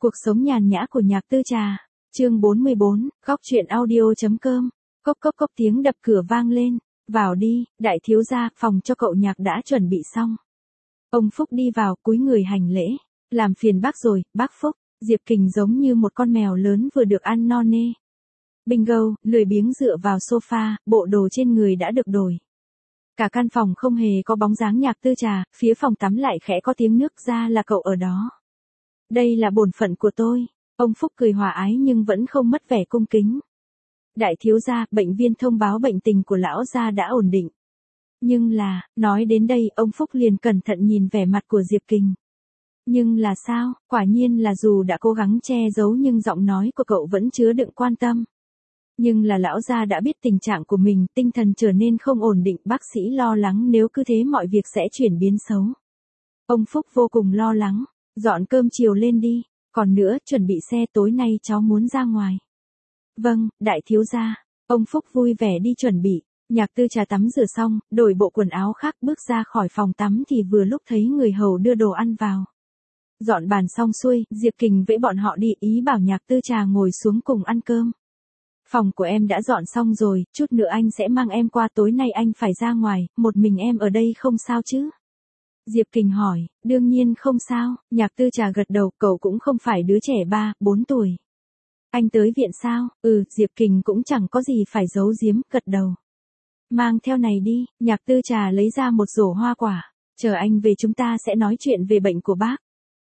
Cuộc sống nhàn nhã của Nhạc Tư Trà. Chương 44, góc truyện audio.com. Cốc cốc cốc tiếng đập cửa vang lên. Vào đi, đại thiếu gia, phòng cho cậu Nhạc đã chuẩn bị xong. Ông Phúc đi vào, cúi người hành lễ. Làm phiền bác rồi, bác Phúc. Diệp Kình giống như một con mèo lớn vừa được ăn no nê. Bingo, lười biếng dựa vào sofa, bộ đồ trên người đã được đổi. Cả căn phòng không hề có bóng dáng Nhạc Tư Trà, phía phòng tắm lại khẽ có tiếng nước ra là cậu ở đó. Đây là bổn phận của tôi. Ông Phúc cười hòa ái nhưng vẫn không mất vẻ cung kính. Đại thiếu gia, bệnh viên thông báo bệnh tình của lão gia đã ổn định. Nhưng là, nói đến đây, ông Phúc liền cẩn thận nhìn vẻ mặt của Diệp Kình. Nhưng là sao, quả nhiên là dù đã cố gắng che giấu nhưng giọng nói của cậu vẫn chứa đựng quan tâm. Nhưng là lão gia đã biết tình trạng của mình, tinh thần trở nên không ổn định, bác sĩ lo lắng nếu cứ thế mọi việc sẽ chuyển biến xấu. Ông Phúc vô cùng lo lắng. Dọn cơm chiều lên đi, còn nữa, chuẩn bị xe, tối nay cháu muốn ra ngoài. Vâng, đại thiếu gia. Ông Phúc vui vẻ đi chuẩn bị. Nhạc Tư Trà tắm rửa xong, đổi bộ quần áo khác bước ra khỏi phòng tắm thì vừa lúc thấy người hầu đưa đồ ăn vào. Dọn bàn xong xuôi, Diệp Kình vẫy bọn họ đi, ý bảo Nhạc Tư Trà ngồi xuống cùng ăn cơm. Phòng của em đã dọn xong rồi, chút nữa anh sẽ mang em qua, tối nay anh phải ra ngoài, một mình em ở đây không sao chứ? Diệp Kình hỏi, đương nhiên không sao, Nhạc Tư Trà gật đầu, cậu cũng không phải đứa trẻ 3-4 tuổi. Anh tới viện sao? Diệp Kình cũng chẳng có gì phải giấu giếm, gật đầu. Mang theo này đi, Nhạc Tư Trà lấy ra một rổ hoa quả, chờ anh về chúng ta sẽ nói chuyện về bệnh của bác.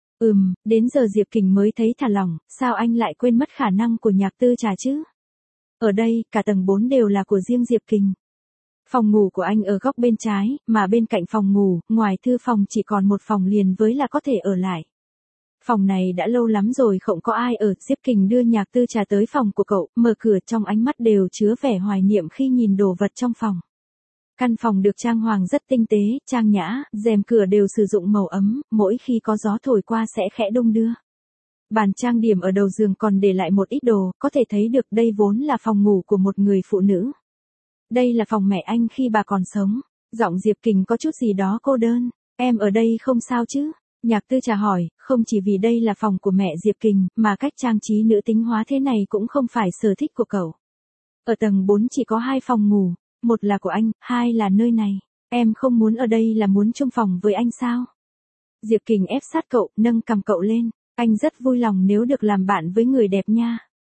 Đến giờ Diệp Kình mới thấy thả lỏng, sao anh lại quên mất khả năng của Nhạc Tư Trà chứ? Ở đây, cả tầng 4 đều là của riêng Diệp Kình. Phòng ngủ của anh ở góc bên trái, mà bên cạnh phòng ngủ, ngoài thư phòng chỉ còn một phòng liền với là có thể ở lại. Phòng này đã lâu lắm rồi không có ai ở, Diệp Kình đưa Nhạc Tư Trà tới phòng của cậu, mở cửa, trong ánh mắt đều chứa vẻ hoài niệm khi nhìn đồ vật trong phòng. Căn phòng được trang hoàng rất tinh tế, trang nhã, rèm cửa đều sử dụng màu ấm, mỗi khi có gió thổi qua sẽ khẽ đung đưa. Bàn trang điểm ở đầu giường còn để lại một ít đồ, có thể thấy được đây vốn là phòng ngủ của một người phụ nữ. Đây là phòng mẹ anh khi bà còn sống. Giọng Diệp Kình có chút gì đó cô đơn. Em ở đây không sao chứ? Nhạc Tư Trà hỏi, không chỉ vì đây là phòng của mẹ Diệp Kình, mà cách trang trí nữ tính hóa thế này cũng không phải sở thích của cậu. Ở tầng 4 chỉ có 2 phòng ngủ, một là của anh, 2 là nơi này. Em không muốn ở đây là muốn chung phòng với anh sao? Diệp Kình ép sát cậu, nâng cằm cậu lên. Anh rất vui lòng nếu được làm bạn với người đẹp nha.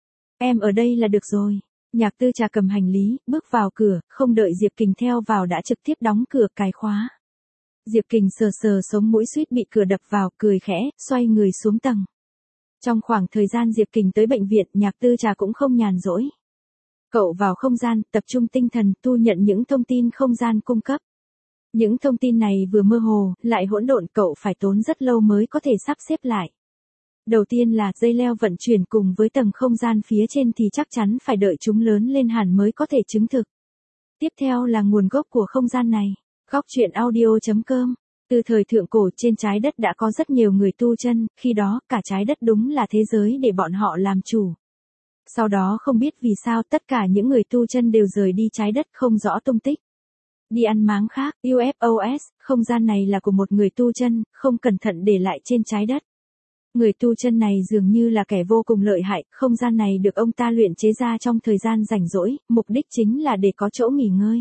Em ở đây là được rồi. Nhạc Tư Trà cầm hành lý, bước vào cửa, không đợi Diệp Kình theo vào đã trực tiếp đóng cửa cài khóa. Diệp Kình sờ sờ sống mũi suýt bị cửa đập vào, cười khẽ, xoay người xuống tầng. Trong khoảng thời gian Diệp Kình tới bệnh viện, Nhạc Tư Trà cũng không nhàn rỗi. Cậu vào không gian, tập trung tinh thần, thu nhận những thông tin không gian cung cấp. Những thông tin này vừa mơ hồ, lại hỗn độn, cậu phải tốn rất lâu mới có thể sắp xếp lại. Đầu tiên là dây leo vận chuyển cùng với tầng không gian phía trên thì chắc chắn phải đợi chúng lớn lên hẳn mới có thể chứng thực. Tiếp theo là nguồn gốc của không gian này. Góc truyện audio.com. Từ thời thượng cổ trên trái đất đã có rất nhiều người tu chân, khi đó cả trái đất đúng là thế giới để bọn họ làm chủ. Sau đó không biết vì sao tất cả những người tu chân đều rời đi trái đất không rõ tung tích. Đi ăn máng khác, UFOs, không gian này là của một người tu chân, không cẩn thận để lại trên trái đất. Người tu chân này dường như là kẻ vô cùng lợi hại, không gian này được ông ta luyện chế ra trong thời gian rảnh rỗi, mục đích chính là để có chỗ nghỉ ngơi.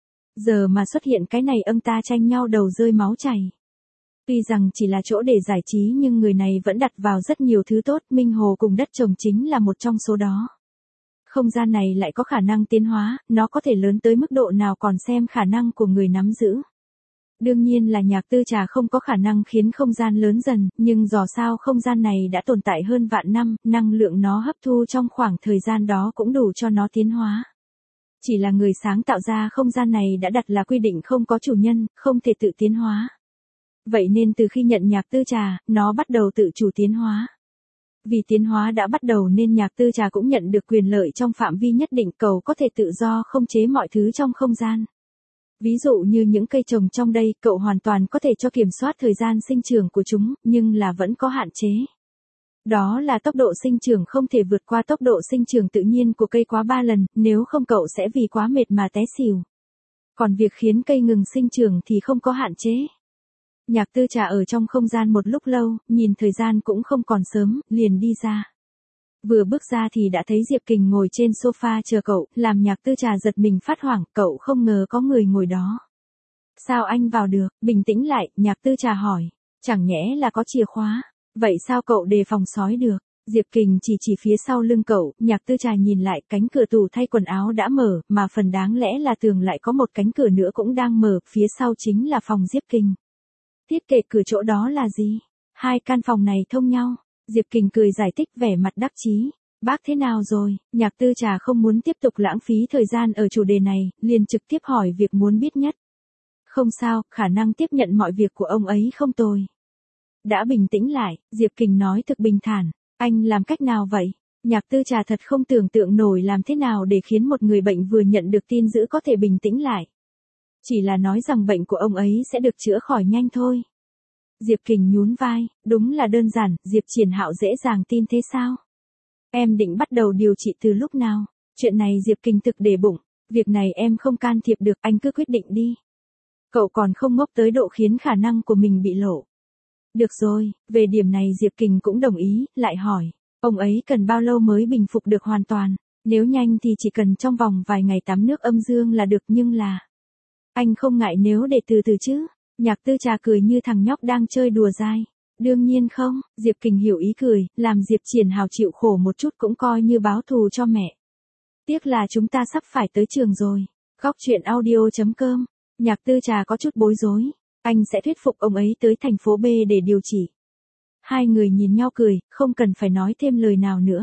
Giờ mà xuất hiện cái này ông ta tranh nhau đầu rơi máu chảy. Tuy rằng chỉ là chỗ để giải trí nhưng người này vẫn đặt vào rất nhiều thứ tốt, Minh Hồ cùng đất trồng chính là một trong số đó. Không gian này lại có khả năng tiến hóa, nó có thể lớn tới mức độ nào còn xem khả năng của người nắm giữ. Đương nhiên là Nhạc Tư Trà không có khả năng khiến không gian lớn dần, nhưng dò sao không gian này đã tồn tại hơn vạn năm, năng lượng nó hấp thu trong khoảng thời gian đó cũng đủ cho nó tiến hóa. Chỉ là người sáng tạo ra không gian này đã đặt là quy định không có chủ nhân, không thể tự tiến hóa. Vậy nên từ khi nhận Nhạc Tư Trà, nó bắt đầu tự chủ tiến hóa. Vì tiến hóa đã bắt đầu nên Nhạc Tư Trà cũng nhận được quyền lợi trong phạm vi nhất định, cậu có thể tự do khống chế mọi thứ trong không gian. Ví dụ như những cây trồng trong đây, cậu hoàn toàn có thể cho kiểm soát thời gian sinh trưởng của chúng, nhưng là vẫn có hạn chế. Đó là tốc độ sinh trưởng không thể vượt qua tốc độ sinh trưởng tự nhiên của cây quá 3 lần, nếu không cậu sẽ vì quá mệt mà té xỉu. Còn việc khiến cây ngừng sinh trưởng thì không có hạn chế. Nhạc Tư Trà ở trong không gian một lúc lâu, nhìn thời gian cũng không còn sớm, liền đi ra. Vừa bước ra thì đã thấy Diệp Kình ngồi trên sofa chờ cậu, làm Nhạc Tư Trà giật mình phát hoảng, cậu không ngờ có người ngồi đó. Sao anh vào được? Bình tĩnh lại, Nhạc Tư Trà hỏi. Chẳng nhẽ là có chìa khóa? Vậy sao cậu đề phòng sói được? Diệp Kình chỉ phía sau lưng cậu, Nhạc Tư Trà nhìn lại, cánh cửa tủ thay quần áo đã mở, mà phần đáng lẽ là tường lại có một cánh cửa nữa cũng đang mở, phía sau chính là phòng Diệp Kình. Thiết kế cửa chỗ đó là gì? Hai căn phòng này thông nhau. Diệp Kình cười giải thích vẻ mặt đắc chí. Bác thế nào rồi? Nhạc Tư Trà không muốn tiếp tục lãng phí thời gian ở chủ đề này, liền trực tiếp hỏi việc muốn biết nhất. Không sao, khả năng tiếp nhận mọi việc của ông ấy không tồi. Đã bình tĩnh lại, Diệp Kình nói thực bình thản. Anh làm cách nào vậy? Nhạc Tư Trà thật không tưởng tượng nổi làm thế nào để khiến một người bệnh vừa nhận được tin dữ có thể bình tĩnh lại. Chỉ là nói rằng bệnh của ông ấy sẽ được chữa khỏi nhanh thôi. Diệp Kình nhún vai, đúng là đơn giản, Diệp Triển Hạo dễ dàng tin thế sao? Em định bắt đầu điều trị từ lúc nào? Chuyện này Diệp Kình thực để bụng, việc này em không can thiệp được, anh cứ quyết định đi. Cậu còn không ngốc tới độ khiến khả năng của mình bị lộ. Được rồi, về điểm này Diệp Kình cũng đồng ý, lại hỏi, ông ấy cần bao lâu mới bình phục được hoàn toàn? Nếu nhanh thì chỉ cần trong vòng vài ngày tắm nước âm dương là được, nhưng là... Anh không ngại nếu để từ từ chứ? Nhạc Tư Trà cười như thằng nhóc đang chơi đùa dai. Đương nhiên không, Diệp Kình hiểu ý cười, làm Diệp Triển Hào chịu khổ một chút cũng coi như báo thù cho mẹ. Tiếc là chúng ta sắp phải tới trường rồi. Góc truyện audio.com. Nhạc Tư Trà có chút bối rối. Anh sẽ thuyết phục ông ấy tới thành phố B để điều trị. Hai người nhìn nhau cười, không cần phải nói thêm lời nào nữa.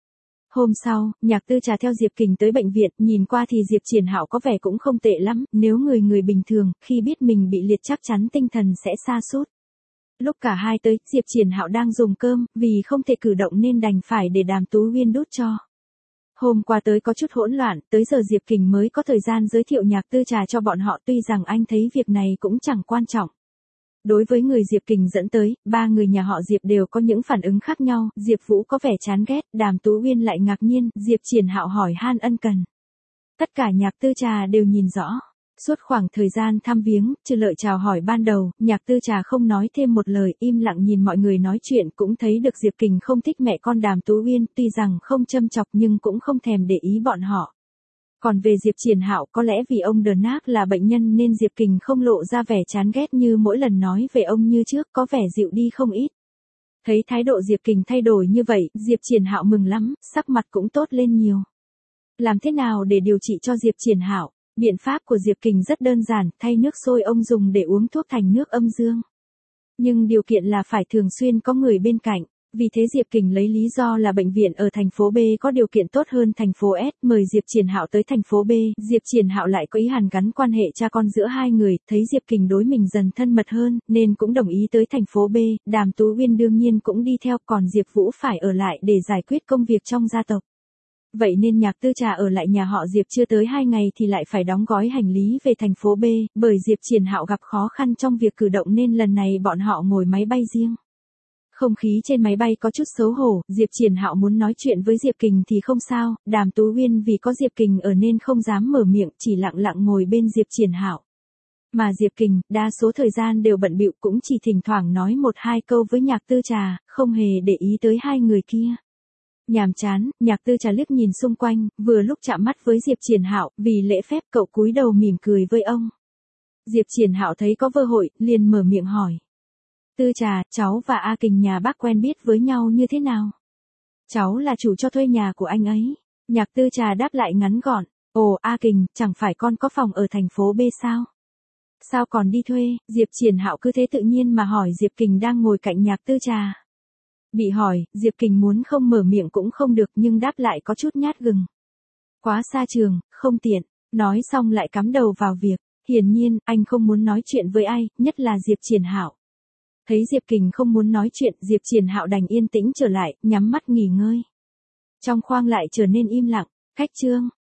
Hôm sau, Nhạc Tư Trà theo Diệp Kình tới bệnh viện, nhìn qua thì Diệp Triển Hạo có vẻ cũng không tệ lắm, nếu người bình thường, khi biết mình bị liệt chắc chắn tinh thần sẽ sa sút. Lúc cả hai tới, Diệp Triển Hạo đang dùng cơm, vì không thể cử động nên đành phải để Đàm Tú Uyên đút cho. Hôm qua tới có chút hỗn loạn, tới giờ Diệp Kình mới có thời gian giới thiệu Nhạc Tư Trà cho bọn họ, tuy rằng anh thấy việc này cũng chẳng quan trọng. Đối với người Diệp Kình dẫn tới, ba người nhà họ Diệp đều có những phản ứng khác nhau, Diệp Vũ có vẻ chán ghét, Đàm Tú Uyên lại ngạc nhiên, Diệp Triển Hạo hỏi han ân cần. Tất cả Nhạc Tư Trà đều nhìn rõ. Suốt khoảng thời gian thăm viếng, trừ lời chào hỏi ban đầu, Nhạc Tư Trà không nói thêm một lời, im lặng nhìn mọi người nói chuyện, cũng thấy được Diệp Kình không thích mẹ con Đàm Tú Uyên, tuy rằng không châm chọc nhưng cũng không thèm để ý bọn họ. Còn về Diệp Triển Hạo, có lẽ vì ông Đờ Nác là bệnh nhân nên Diệp Kình không lộ ra vẻ chán ghét như mỗi lần nói về ông như trước, có vẻ dịu đi không ít. Thấy thái độ Diệp Kình thay đổi như vậy, Diệp Triển Hạo mừng lắm, sắc mặt cũng tốt lên nhiều. Làm thế nào để điều trị cho Diệp Triển Hạo? Biện pháp của Diệp Kình rất đơn giản, thay nước sôi ông dùng để uống thuốc thành nước âm dương. Nhưng điều kiện là phải thường xuyên có người bên cạnh. Vì thế Diệp Kình lấy lý do là bệnh viện ở thành phố B có điều kiện tốt hơn thành phố S, mời Diệp Triển Hạo tới thành phố B. Diệp Triển Hạo lại có ý hàn gắn quan hệ cha con giữa hai người, thấy Diệp Kình đối mình dần thân mật hơn, nên cũng đồng ý tới thành phố B. Đàm Tú Uyên đương nhiên cũng đi theo, còn Diệp Vũ phải ở lại để giải quyết công việc trong gia tộc. Vậy nên Nhạc Tư Trà ở lại nhà họ Diệp chưa tới 2 ngày thì lại phải đóng gói hành lý về thành phố B, bởi Diệp Triển Hạo gặp khó khăn trong việc cử động nên lần này bọn họ ngồi máy bay riêng. Không khí trên máy bay có chút xấu hổ, Diệp Triển Hạo muốn nói chuyện với Diệp Kình thì không sao, Đàm Tú Uyên vì có Diệp Kình ở nên không dám mở miệng, chỉ lặng lặng ngồi bên Diệp Triển Hạo. Mà Diệp Kình, đa số thời gian đều bận bịu, cũng chỉ thỉnh thoảng nói 1-2 câu với Nhạc Tư Trà, không hề để ý tới hai người kia. Nhàm chán, Nhạc Tư Trà liếc nhìn xung quanh, vừa lúc chạm mắt với Diệp Triển Hạo, vì lễ phép cậu cúi đầu mỉm cười với ông. Diệp Triển Hạo thấy có cơ hội, liền mở miệng hỏi. Tư Trà, cháu và A Kình nhà bác quen biết với nhau như thế nào? Cháu là chủ cho thuê nhà của anh ấy. Nhạc Tư Trà đáp lại ngắn gọn. Ồ, A Kình, chẳng phải con có phòng ở thành phố B sao? Sao còn đi thuê? Diệp Triển Hạo cứ thế tự nhiên mà hỏi Diệp Kình đang ngồi cạnh Nhạc Tư Trà. Bị hỏi, Diệp Kình muốn không mở miệng cũng không được nhưng đáp lại có chút nhát gừng. Quá xa trường, không tiện. Nói xong lại cắm đầu vào việc. Hiển nhiên, anh không muốn nói chuyện với ai, nhất là Diệp Triển Hạo. Thấy Diệp Kình không muốn nói chuyện, Diệp Triển Hạo đành yên tĩnh trở lại, nhắm mắt nghỉ ngơi. Trong khoang lại trở nên im lặng. Khách trương,